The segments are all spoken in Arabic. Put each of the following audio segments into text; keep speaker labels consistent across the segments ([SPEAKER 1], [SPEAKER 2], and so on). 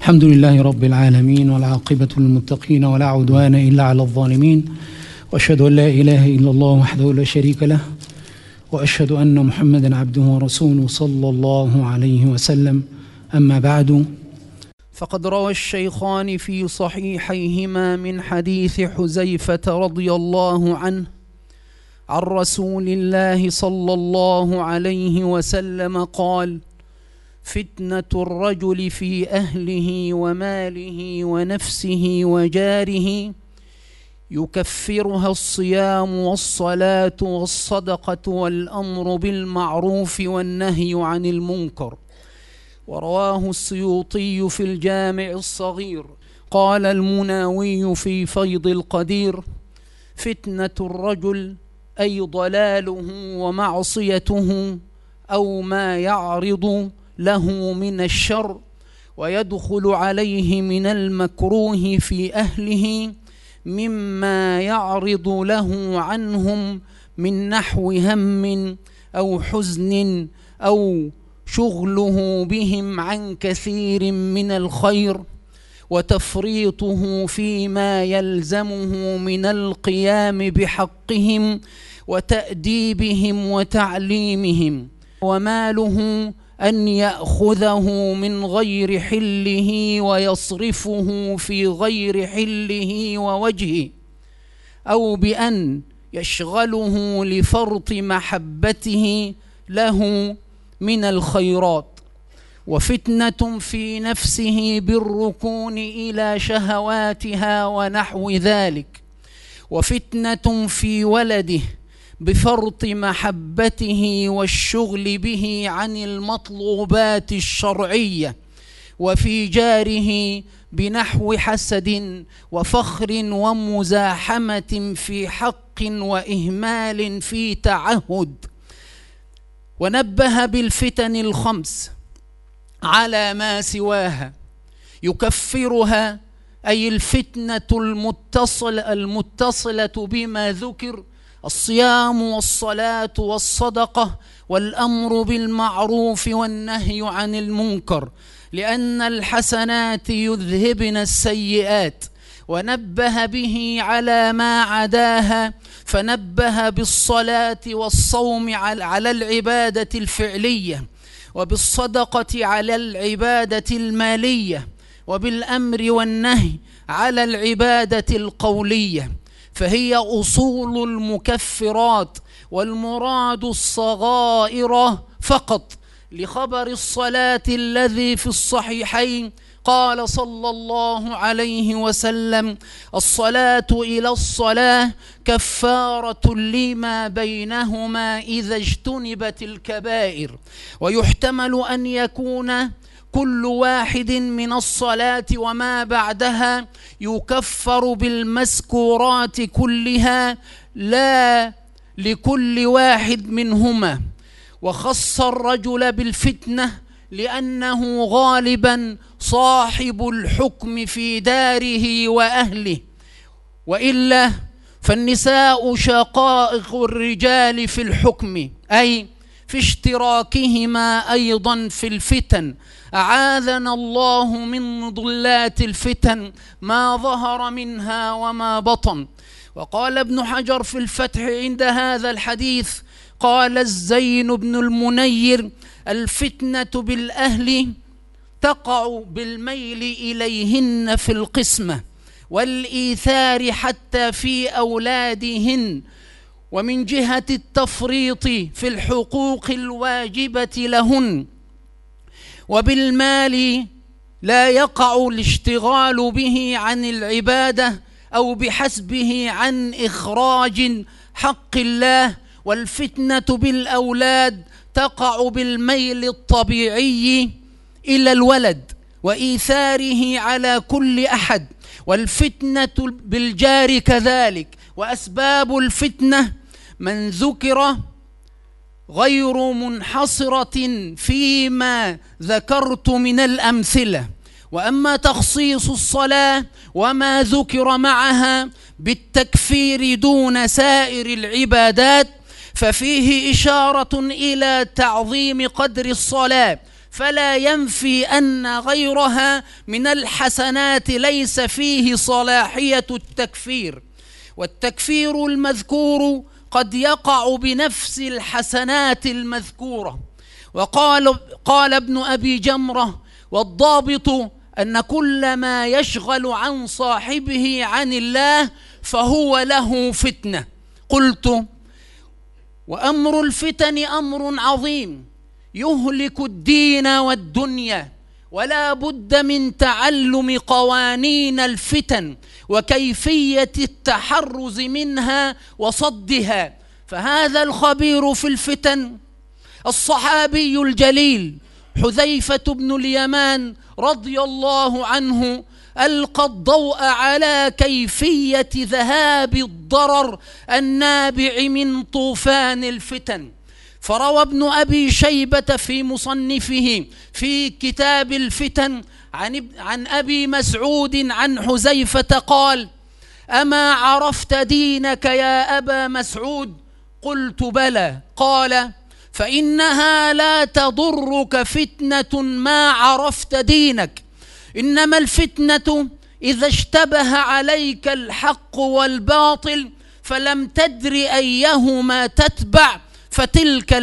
[SPEAKER 1] الحمد لله رب العالمين، والعاقبة للمتقين، ولا عدوان إلا على الظالمين، وأشهد أن لا إله إلا الله وحده لا شريك له، وأشهد أن محمدا عبده ورسوله صلى الله عليه وسلم. أما بعد، فقد روى الشيخان في صحيحيهما من حديث حذيفة رضي الله عنه عن رسول الله صلى الله عليه وسلم قال: فتنة الرجل في أهله وماله ونفسه وجاره يكفرها الصيام والصلاة والصدقة والأمر بالمعروف والنهي عن المنكر. ورواه السيوطي في الجامع الصغير. قال المناوي في فيض القدير: فتنة الرجل أي ضلاله ومعصيته أو ما يعرض له من الشر ويدخل عليه من المكروه في أهله مما يعرض له عنهم من نحو هم أو حزن أو شغله بهم عن كثير من الخير وتفريطه فيما يلزمه من القيام بحقهم وتأديبهم وتعليمهم. وماله أن يأخذه من غير حله ويصرفه في غير حله ووجهه، أو بأن يشغله لفرط محبته له من الخيرات. وفتنة في نفسه بالركون إلى شهواتها ونحو ذلك. وفتنة في ولده بفرط محبته والشغل به عن المطلوبات الشرعية. وفي جاره بنحو حسد وفخر ومزاحمة في حق وإهمال في تعهد. ونبه بالفتن الخمس على ما سواها يكفرها، أي الفتنة المتصلة بما ذكر: الصيام والصلاة والصدقة والأمر بالمعروف والنهي عن المنكر، لأن الحسنات يذهبن السيئات. ونبه به على ما عداها، فنبه بالصلاة والصوم على العبادة الفعلية، وبالصدقة على العبادة المالية، وبالأمر والنهي على العبادة القولية، فهي أصول المكفرات، والمراد الصغائر فقط. لخبر الصلاة الذي في الصحيحين قال صلى الله عليه وسلم: الصلاة إلى الصلاة كفارة لما بينهما إذا اجتنبت الكبائر. ويحتمل أن يكون كل واحد من الصلاة وما بعدها يكفر بالمذكورات كلها، لا لكل واحد منهما. وخص الرجل بالفتنة لأنه غالبا صاحب الحكم في داره وأهله، وإلا فالنساء شقائق الرجال في الحكم، أي في اشتراكهما أيضا في الفتن. أعاذنا الله من مضلات الفتن ما ظهر منها وما بطن. وقال ابن حجر في الفتح عند هذا الحديث، قال الزين بن المنير: الفتنة بالأهل تقع بالميل إليهن في القسمة والإيثار حتى في أولادهن، ومن جهة التفريط في الحقوق الواجبة لهن. وبالمال لا يقع الاشتغال به عن العبادة أو بحسبه عن إخراج حق الله. والفتنة بالأولاد تقع بالميل الطبيعي إلى الولد وإيثاره على كل أحد. والفتنة بالجار كذلك. وأسباب الفتنة من ذكر غير منحصرة فيما ذكرت من الأمثلة. وأما تخصيص الصلاة وما ذكر معها بالتكفير دون سائر العبادات ففيه إشارة إلى تعظيم قدر الصلاة، فلا ينفي أن غيرها من الحسنات ليس فيه صلاحية التكفير، والتكفير المذكور قد يقع بنفس الحسنات المذكورة. قال ابن أبي جمرة: والضابط أن كل ما يشغل عن صاحبه عن الله فهو له فتنة. قلت: وأمر الفتن أمر عظيم يهلك الدين والدنيا، ولا بد من تعلم قوانين الفتن وكيفية التحرز منها وصدها. فهذا الخبير في الفتن الصحابي الجليل حذيفة بن اليمان رضي الله عنه ألقى الضوء على كيفية ذهاب الضرر النابع من طوفان الفتن. فروى ابن أبي شيبة في مصنفه في كتاب الفتن عن أبي مسعود عن حذيفة قال: أما عرفت دينك يا أبا مسعود؟ قلت: بلى. قال: فإنها لا تضرك فتنة ما عرفت دينك، إنما الفتنة إذا اشتبه عليك الحق والباطل فلم تدر أيهما تتبع فتلك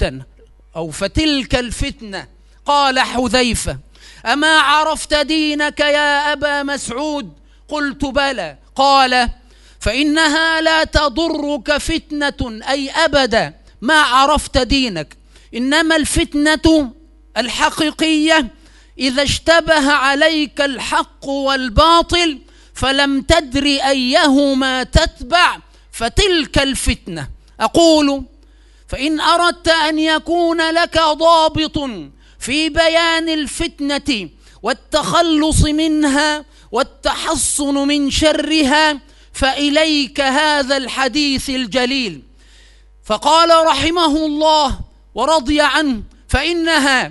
[SPEAKER 1] الفتنة. قال حذيفة: أما عرفت دينك يا أبا مسعود؟ قلت: بلى. قال: فإنها لا تضرك فتنة أي أبدا ما عرفت دينك، إنما الفتنة الحقيقية إذا اشتبه عليك الحق والباطل فلم تدر أيهما تتبع فتلك الفتنة. أقول: فإن أردت أن يكون لك ضابط في بيان الفتنة والتخلص منها والتحصن من شرها فإليك هذا الحديث الجليل. فقال رحمه الله ورضي عنه: فإنها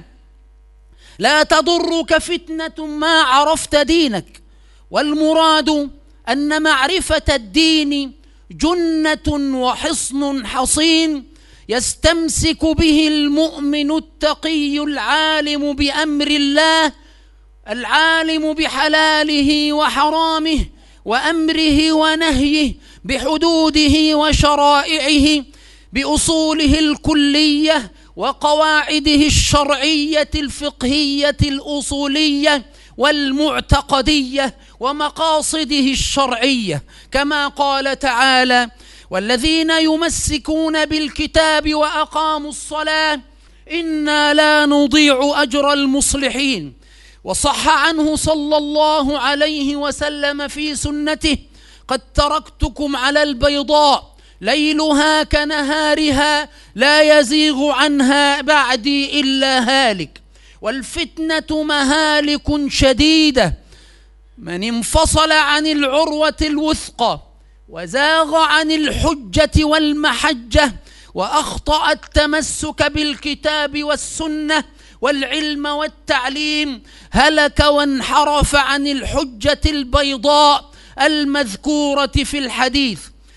[SPEAKER 1] لا تضرك فتنة ما عرفت دينك، والمراد أن معرفة الدين جنة وحصن حصين يستمسك به المؤمن التقي العالم بأمر الله، العالم بحلاله وحرامه وأمره ونهيه، بحدوده وشرائعه، بأصوله الكلية وقواعده الشرعية الفقهية الأصولية والمعتقدية ومقاصده الشرعية، كما قال تعالى: والذين يمسكون بالكتاب وأقاموا الصلاة إنا لا نضيع أجر المصلحين. وصح عنه صلى الله عليه وسلم في سنته: قد تركتكم على البيضاء ليلها كنهارها لا يزيغ عنها بعدي إلا هالك، والفتنة مهالك شديدة، من انفصل عن العروة الوثقى وزاغ عن الحجة والمحجة وأخطأ التمسك بالكتاب والسنة والعلم والتعليم هلك وانحرف عن الحجة البيضاء المذكورة في الحديث.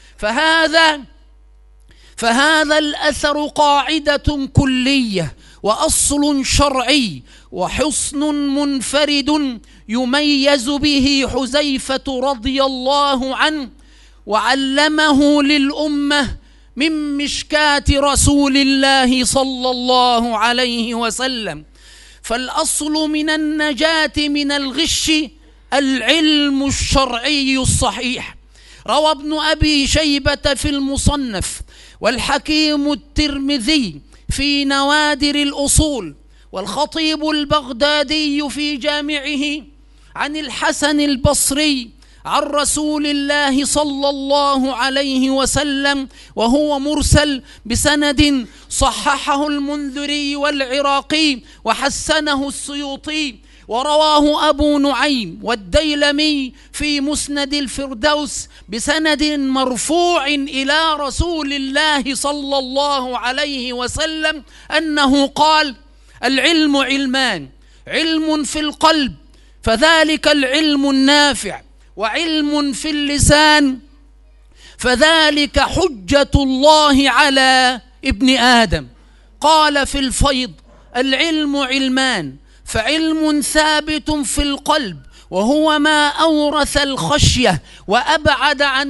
[SPEAKER 1] فهذا الأثر قاعدة كلية وأصل شرعي وحصن منفرد يميز به حذيفة رضي الله عنه، وعلمه للأمة من مشكاة رسول الله صلى الله عليه وسلم. فالأصل من النجاة من الغش العلم الشرعي الصحيح. روى ابن أبي شيبة في المصنف، والحكيم الترمذي في نوادر الأصول، والخطيب البغدادي في جامعه عن الحسن البصري عن رسول الله صلى الله عليه وسلم، وهو مرسل بسند صححه المنذري والعراقي وحسنه السيوطي، ورواه أبو نعيم والديلمي في مسند الفردوس بسند مرفوع إلى رسول الله صلى الله عليه وسلم أنه قال: العلم علمان، علم في القلب فذلك العلم النافع، وعلم في اللسان فذلك حجة الله على ابن آدم. قال في الفيض: العلم علمان، فعلم ثابت في القلب وهو ما أورث الخشية وأبعد عن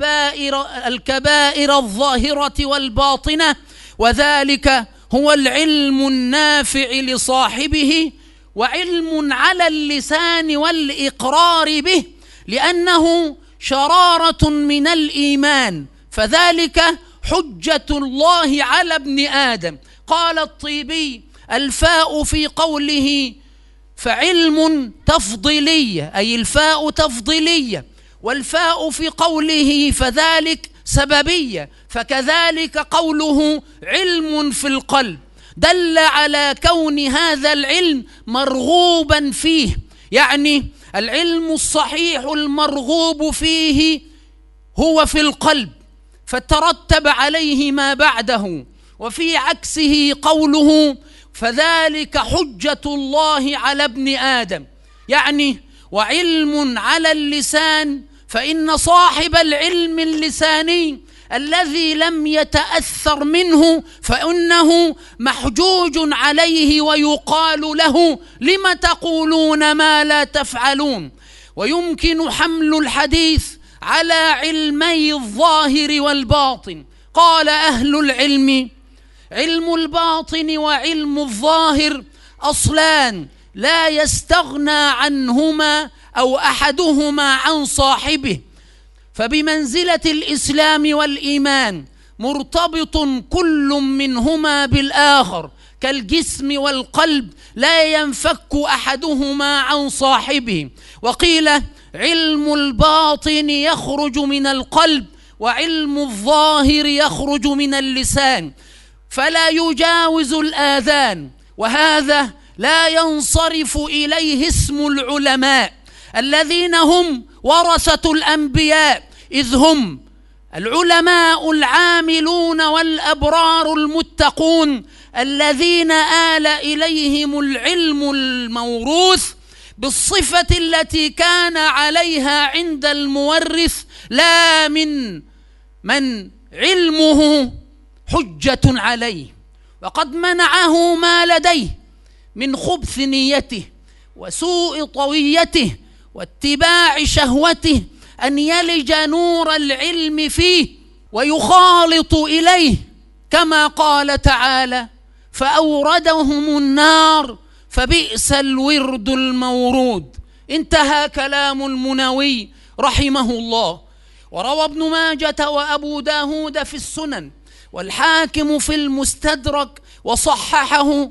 [SPEAKER 1] الكبائر الظاهرة والباطنة، وذلك هو العلم النافع لصاحبه، وعلم على اللسان والإقرار به، لأنه شرارة من الإيمان، فذلك حجة الله على ابن آدم. قال الطيبي: الفاء في قوله فعلم تفضيلية، أي الفاء تفضيلية، والفاء في قوله فذلك سببية، فكذلك قوله علم في القلب دل على كون هذا العلم مرغوبا فيه، يعني العلم الصحيح المرغوب فيه هو في القلب، فترتب عليه ما بعده. وفي عكسه قوله فذلك حجة الله على ابن آدم، يعني وعلم على اللسان، فإن صاحب العلم اللساني الذي لم يتأثر منه فإنه محجوج عليه، ويقال له: لم تقولون ما لا تفعلون. ويمكن حمل الحديث على علمي الظاهر والباطن. قال أهل العلم: علم الباطن وعلم الظاهر أصلان لا يستغنى عنهما أو أحدهما عن صاحبه، فبمنزلة الإسلام والإيمان مرتبط كل منهما بالآخر، كالجسم والقلب لا ينفك أحدهما عن صاحبه. وقيل علم الباطن يخرج من القلب، وعلم الظاهر يخرج من اللسان، فلا يجاوز الآذان، وهذا لا ينصرف إليه اسم العلماء الذين هم ورثة الأنبياء، إذ هم العلماء العاملون والأبرار المتقون الذين آل إليهم العلم الموروث بالصفة التي كان عليها عند المورث، لا من علمه حجة عليه، وقد منعه ما لديه من خبث نيته وسوء طويته واتباع شهوته أن يلج نور العلم فيه ويخالط إليه، كما قال تعالى: فأوردهم النار فبئس الورد المورود. انتهى كلام المنوي رحمه الله. وروى ابن ماجة وأبو داود في السنن والحاكم في المستدرك وصححه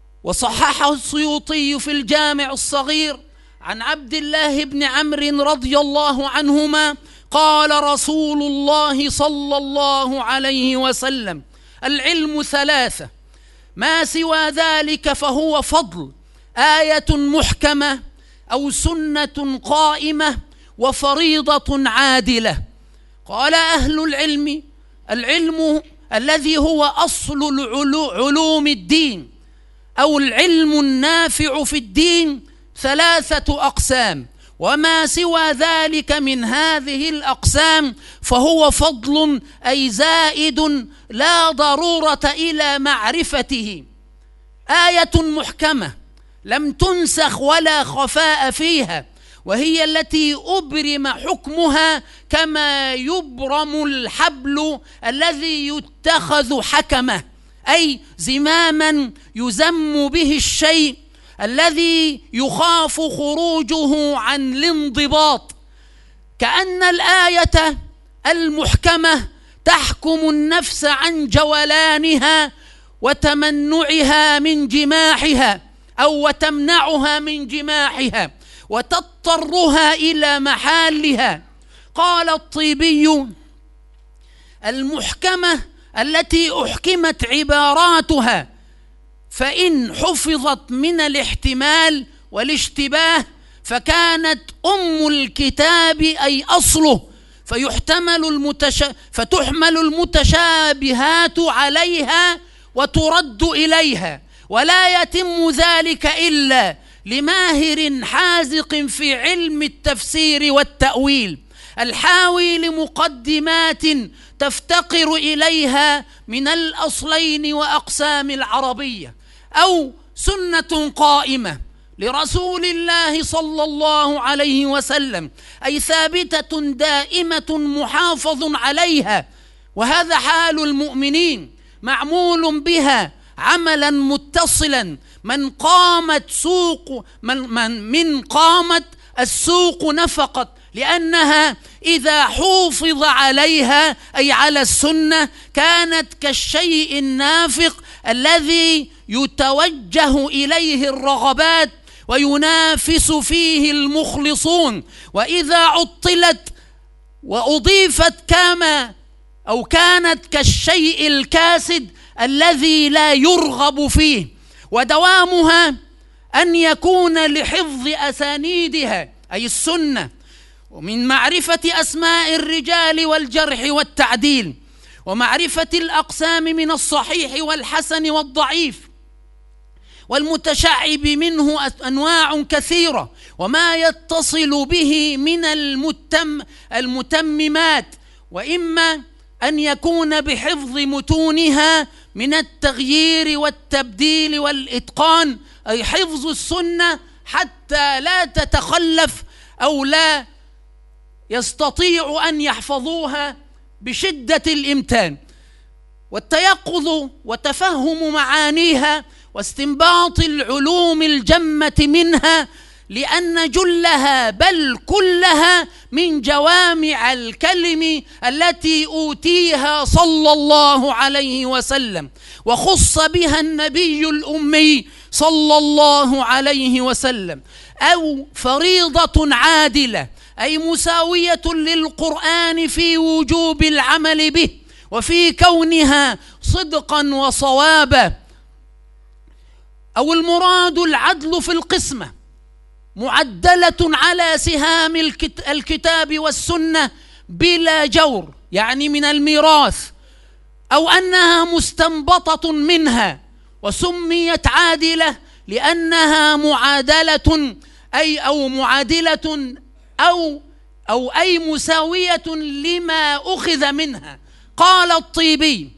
[SPEAKER 1] السيوطي في الجامع الصغير عن عبد الله بن عمرو رضي الله عنهما قال رسول الله صلى الله عليه وسلم: العلم ثلاثة، ما سوى ذلك فهو فضل، آية محكمة أو سنة قائمة وفريضة عادلة. قال أهل العلم: العلم الذي هو أصل علوم الدين أو العلم النافع في الدين ثلاثة أقسام، وما سوى ذلك من هذه الأقسام فهو فضل، أي زائد لا ضرورة إلى معرفته. آية محكمة لم تنسخ ولا خفاء فيها، وهي التي أبرم حكمها كما يبرم الحبل الذي يتخذ حكمه، أي زماما يزم به الشيء الذي يخاف خروجه عن الانضباط. كأن الآية المحكمة تحكم النفس عن جولانها وتمنعها من جماحها، أو وتمنعها من جماحها وتضطرها إلى محالها. قال الطيبي: المحكمة التي أحكمت عباراتها، فإن حفظت من الاحتمال والاشتباه فكانت أم الكتاب أي أصله، فتحمل المتشابهات عليها وترد إليها، ولا يتم ذلك إلا لماهر حازق في علم التفسير والتأويل، الحاوي لمقدمات تفتقر إليها من الأصلين وأقسام العربية. أو سنة قائمة لرسول الله صلى الله عليه وسلم، أي ثابتة دائمة محافظ عليها، وهذا حال المؤمنين، معمول بها عملا متصلا. من قامت السوق نفقت، لأنها إذا حوفظ عليها أي على السنة كانت كالشيء النافق الذي يتوجه إليه الرغبات وينافس فيه المخلصون، وإذا عطلت وأضيفت كانت كالشيء الكاسد الذي لا يرغب فيه. ودوامها أن يكون لحفظ أسانيدها أي السنة، ومن معرفة أسماء الرجال والجرح والتعديل، ومعرفة الأقسام من الصحيح والحسن والضعيف، والمتشعب منه أنواع كثيرة، وما يتصل به من المتممات، وإما أن يكون بحفظ متونها من التغيير والتبديل والإتقان، أي حفظ السنة حتى لا تتخلف أو لا يستطيع أن يحفظوها بشدة الإمتان، والتيقظ وتفهم معانيها واستنباط العلوم الجمة منها، لأن جلها بل كلها من جوامع الكلم التي أوتيها صلى الله عليه وسلم، وخص بها النبي الأمي صلى الله عليه وسلم، أو فريضة عادلة أي مساوية للقرآن في وجوب العمل به وفي كونها صدقا وصوابا، أو المراد العدل في القسمة معدلة على سهام الكتاب والسنة بلا جور، يعني من الميراث، أو أنها مستنبطة منها وسميت عادلة لأنها معادلة أي مساوية لما أخذ منها. قال الطيبي: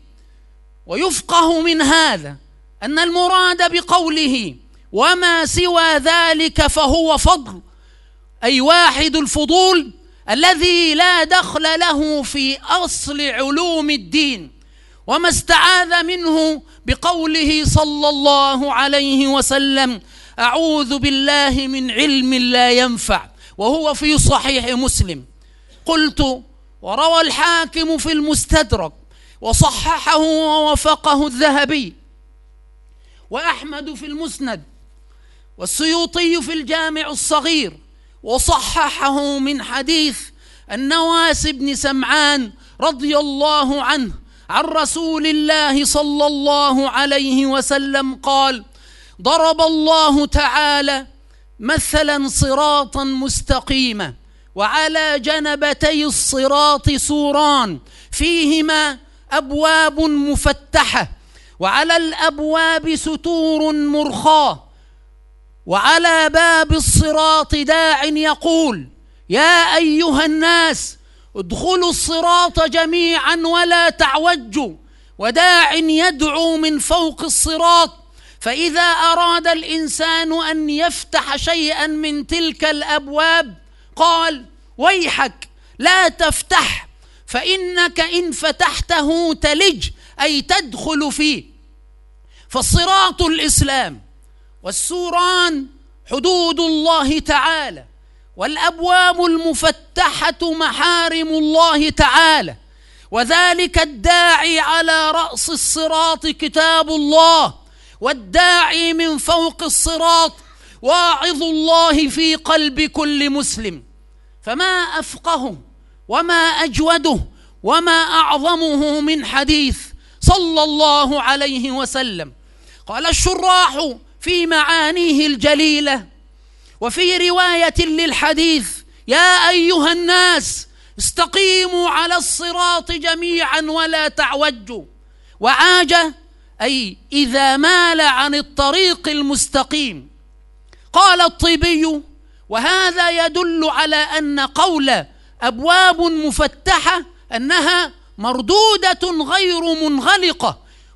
[SPEAKER 1] ويفقه من هذا أن المراد بقوله وما سوى ذلك فهو فضل، أي واحد الفضول الذي لا دخل له في أصل علوم الدين، وما استعاذ منه بقوله صلى الله عليه وسلم: أعوذ بالله من علم لا ينفع، وهو في صحيح مسلم. قلت: وروى الحاكم في المستدرك وصححه ووفقه الذهبي، وأحمد في المسند، والسيوطي في الجامع الصغير، وصححه من حديث النواس بن سمعان رضي الله عنه عن رسول الله صلى الله عليه وسلم قال: ضرب الله تعالى مثلا صراطا مستقيما، وعلى جنبتي الصراط سوران فيهما أبواب مفتحة، وعلى الأبواب ستور مرخاة، وعلى باب الصراط داع يقول: يا أيها الناس ادخلوا الصراط جميعا ولا تعوجوا، وداع يدعو من فوق الصراط، فإذا أراد الإنسان أن يفتح شيئا من تلك الأبواب قال: ويحك لا تفتح، فإنك إن فتحته تلج، أي تدخل فيه. فالصراط الإسلام، والسوران حدود الله تعالى، والأبواب المفتحة محارم الله تعالى، وذلك الداعي على رأس الصراط كتاب الله، والداعي من فوق الصراط واعظ الله في قلب كل مسلم. فما أفقهه وما أجوده وما أعظمه من حديث صلى الله عليه وسلم. قال الشراح في معانيه الجليلة وفي رواية للحديث: يا أيها الناس استقيموا على الصراط جميعا ولا تعوجوا. وعاج أي إذا مال عن الطريق المستقيم. قال الطيبي: وهذا يدل على أن قول أبواب مفتحة أنها مردودة غير منغلقة،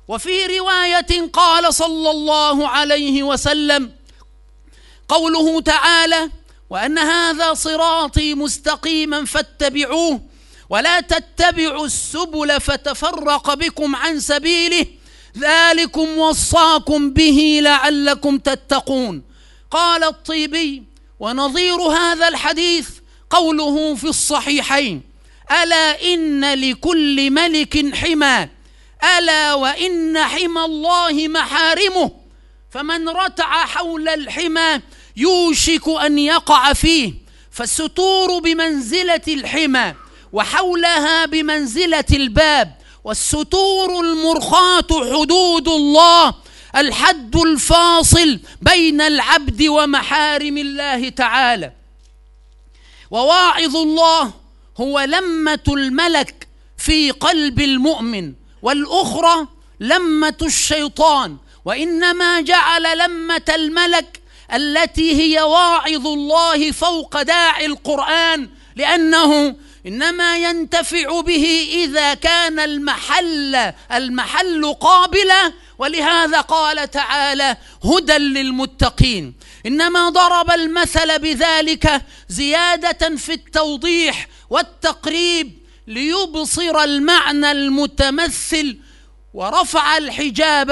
[SPEAKER 1] وفي رواية قال صلى الله عليه وسلم قوله تعالى: وأن هذا صراطي مستقيما فاتبعوه ولا تتبعوا السبل فتفرق بكم عن سبيله ذلكم وصاكم به لعلكم تتقون. قال الطيبي: ونظير هذا الحديث قوله في الصحيحين: ألا إن لكل ملك حمى، ألا وإن حمى الله محارمه، فمن رتع حول الحمى يوشك أن يقع فيه، فالستور بمنزلة الحمى وحولها بمنزلة الباب، والستور المرخاة حدود الله، الحد الفاصل بين العبد ومحارم الله تعالى. وواعظ الله هو لمة الملك في قلب المؤمن، والأخرى لمة الشيطان، وإنما جعل لمة الملك التي هي واعظ الله فوق داعي القرآن، لأنه إنما ينتفع به إذا كان المحل قابلا، ولهذا قال تعالى: هدى للمتقين. إنما ضرب المثل بذلك زيادة في التوضيح والتقريب ليبصر المعنى المتمثل ورفع الحجاب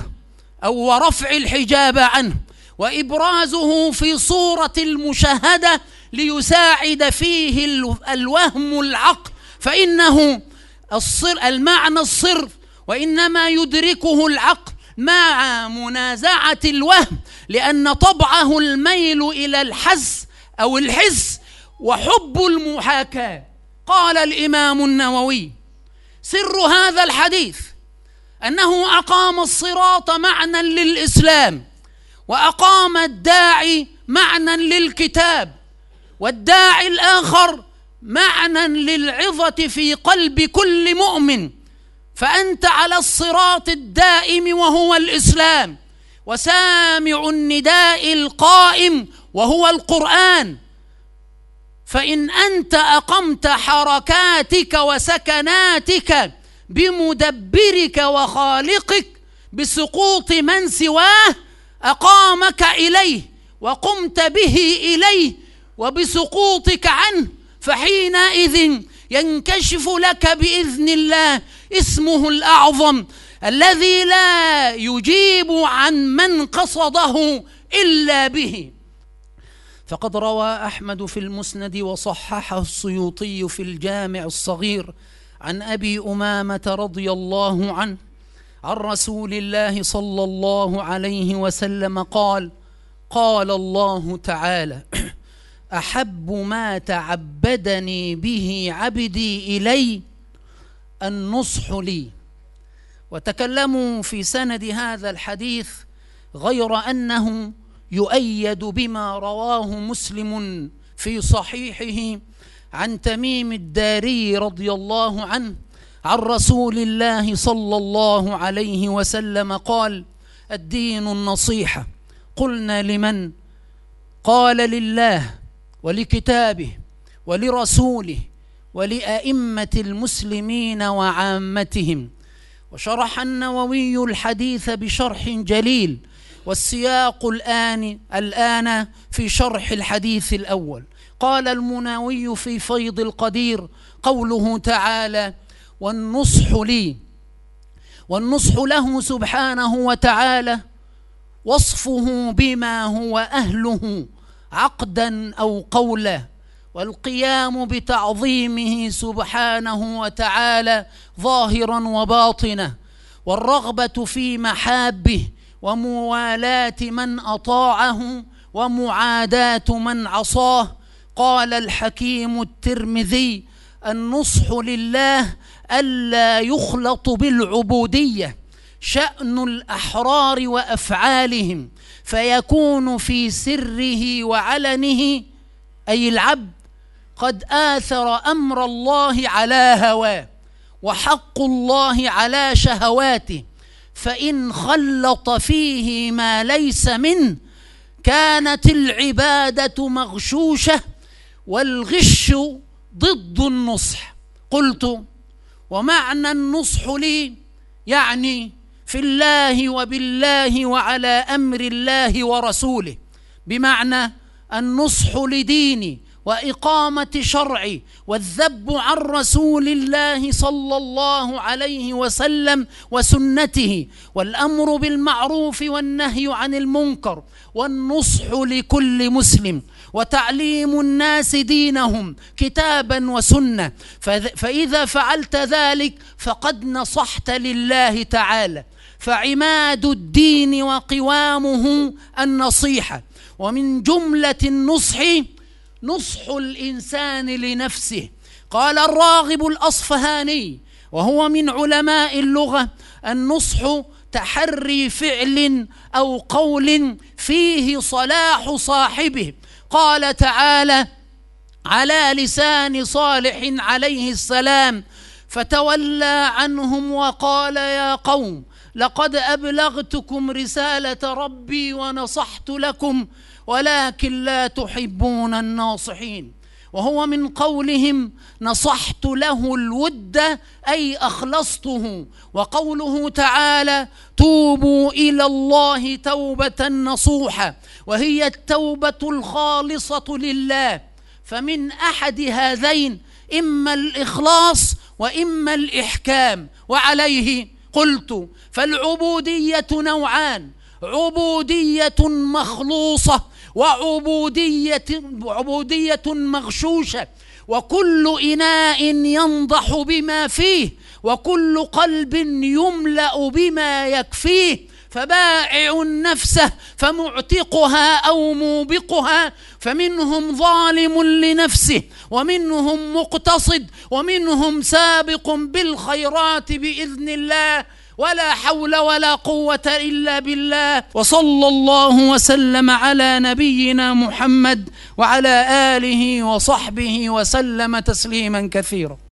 [SPEAKER 1] عنه وإبرازه في صورة المشاهدة ليساعد فيه الوهم العقل، فإنه المعنى الصرف، وإنما يدركه العقل مع منازعة الوهم، لأن طبعه الميل إلى الحس وحب المحاكاة. قال الإمام النووي: سر هذا الحديث أنه أقام الصراط معنى للإسلام، وأقام الداعي معنى للكتاب، والداعي الآخر معنى للعظة في قلب كل مؤمن. فأنت على الصراط الدائم وهو الإسلام، وسامع النداء القائم وهو القرآن. فإن أنت أقمت حركاتك وسكناتك بمدبرك وخالقك بسقوط من سواه، أقامك إليه وقمت به إليه وبسقوطك عنه، فحينئذ ينكشف لك بإذن الله اسمه الأعظم الذي لا يجيب عن من قصده إلا به. فقد روى أحمد في المسند وصححه السيوطي في الجامع الصغير عن أبي أمامة رضي الله عنه عن رسول الله صلى الله عليه وسلم قال: قال الله تعالى: أحب ما تعبدني به عبدي إلي النصح لي. وتكلموا في سند هذا الحديث غير أنه يؤيد بما رواه مسلم في صحيحه عن تميم الداري رضي الله عنه عن رسول الله صلى الله عليه وسلم قال: الدين النصيحة. قلنا: لمن؟ قال: لله ولكتابه ولرسوله ولأئمة المسلمين وعامتهم. وشرح النووي الحديث بشرح جليل، والسياق الآن في شرح الحديث الأول. قال المناوي في فيض القدير: قوله تعالى: والنصح لي. والنصح له سبحانه وتعالى وصفه بما هو أهله عقدا أو قولا، والقيام بتعظيمه سبحانه وتعالى ظاهرا وباطنا، والرغبة في محابه وموالاة من أطاعه ومعاداة من عصاه. قال الحكيم الترمذي: النصح لله ألا يخلط بالعبودية شأن الأحرار وأفعالهم، فيكون في سره وعلنه أي العبد قد آثر أمر الله على هواه وحق الله على شهواته، فإن خلط فيه ما ليس منه كانت العبادة مغشوشة، والغش ضد النصح. قلت: ومعنى النصح لي يعني في في الله وبالله وعلى أمر الله ورسوله، بمعنى النصح لديني وإقامة شرعي والذب عن رسول الله صلى الله عليه وسلم وسنته، والأمر بالمعروف والنهي عن المنكر، والنصح لكل مسلم، وتعليم الناس دينهم كتابا وسنة. فإذا فعلت ذلك فقد نصحت لله تعالى، فعماد الدين وقوامه النصيحة. ومن جملة النصح نصح الإنسان لنفسه. قال الراغب الأصفهاني وهو من علماء اللغة: النصح تحري فعل أو قول فيه صلاح صاحبه. قال تعالى على لسان صالح عليه السلام: فتولى عنهم وقال يا قوم لقد أبلغتكم رسالة ربي ونصحت لكم ولكن لا تحبون الناصحين. وهو من قولهم: نصحت له الود أي أخلصته. وقوله تعالى: توبوا إلى الله توبة نصوحة، وهي التوبة الخالصة لله. فمن أحد هذين إما الإخلاص وإما الإحكام. وعليه قلت: فالعبودية نوعان: عبودية مخلوصة وعبودية مغشوشة. وكل إناء ينضح بما فيه، وكل قلب يملأ بما يكفيه. فبائع نفسه فمعتقها أو موبقها، فمنهم ظالم لنفسه ومنهم مقتصد ومنهم سابق بالخيرات بإذن الله، ولا حول ولا قوة إلا بالله. وصلى الله وسلم على نبينا محمد وعلى آله وصحبه وسلم تسليما كثيرا.